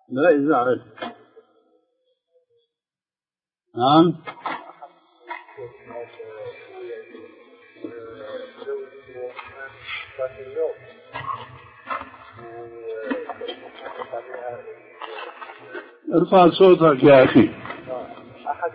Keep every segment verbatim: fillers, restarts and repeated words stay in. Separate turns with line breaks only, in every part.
لا يزعل. نعم. ارفع صوتك يا أخي.
أحد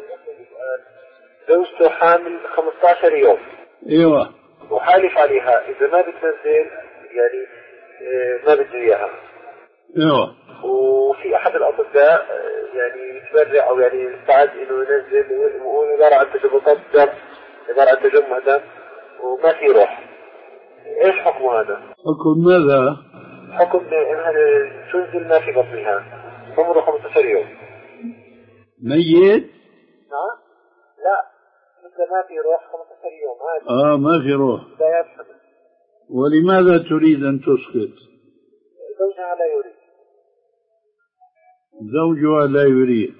زوجته حامل خمسة عشر يوم.
ايوه.
وحالف عليها إذا ما بتنزل يعني ما بده إياها.
ايوه.
وفي أحد الأطباء يعني يتبرع أو يعني يستعد إنه ينزل ويقول عبارة عن تجمع دم، عبارة عن تجمع دم وما في روح. إيش حكم هذا؟
حكم ماذا؟
حكم إنها تنزل ما في بطنها عمره خمسة عشر يوم.
ميت؟
نعم؟ لا مثل ما في روح خمسة عشر يوم هذا.
اه ما في روح.
لا يفهم.
ولماذا تريد أن تسقط؟
زوجها لا يريد.
زوجها لا يريد.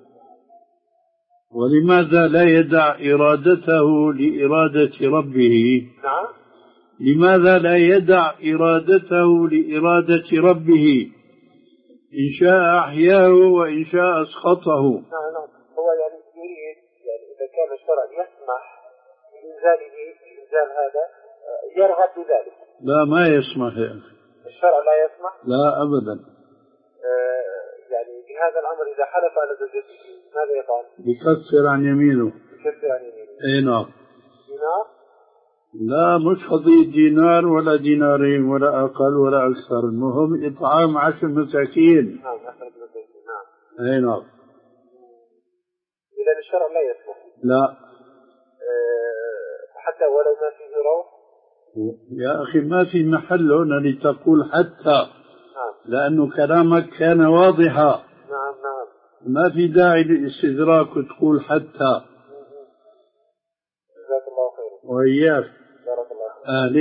ولماذا لا يدع إرادته لإرادة ربه؟
نعم.
لماذا لا يدع إرادته لإرادة ربه؟ إن شاء أحياه وإن شاء أسقطه.
نعم نعم. هو يعني يريد يعني إذا كان الشرع يسمح بإنزاله إنزال هذا يرغب بذلك.
لا ما يسمح يا أخي.
الشرع لا يسمح؟
لا أبدا.
آه يعني بهذا الأمر إذا حلف على زوجته ماذا يفعل؟
يكفر عن يمينه.
يكفر عن يمينه.
أي نعم.
دينار؟
لا مش قضية دينار ولا دينارين ولا أقل ولا أكثر، المهم إطعام عشر مساكين.
نعم عشر مساكين. نعم.
أي نعم.
إذا الشرع لا يسمح.
لا.
أه حتى ولو ما فيه روح.
يا أخي ما في محل هنا لتقول حتى.
نعم.
لأنه كلامك كان واضحا.
نعم نعم.
ما في داعي للاستدراك وتقول حتى.
جزاك الله خيرا.
وإياك.
بارك الله فيك.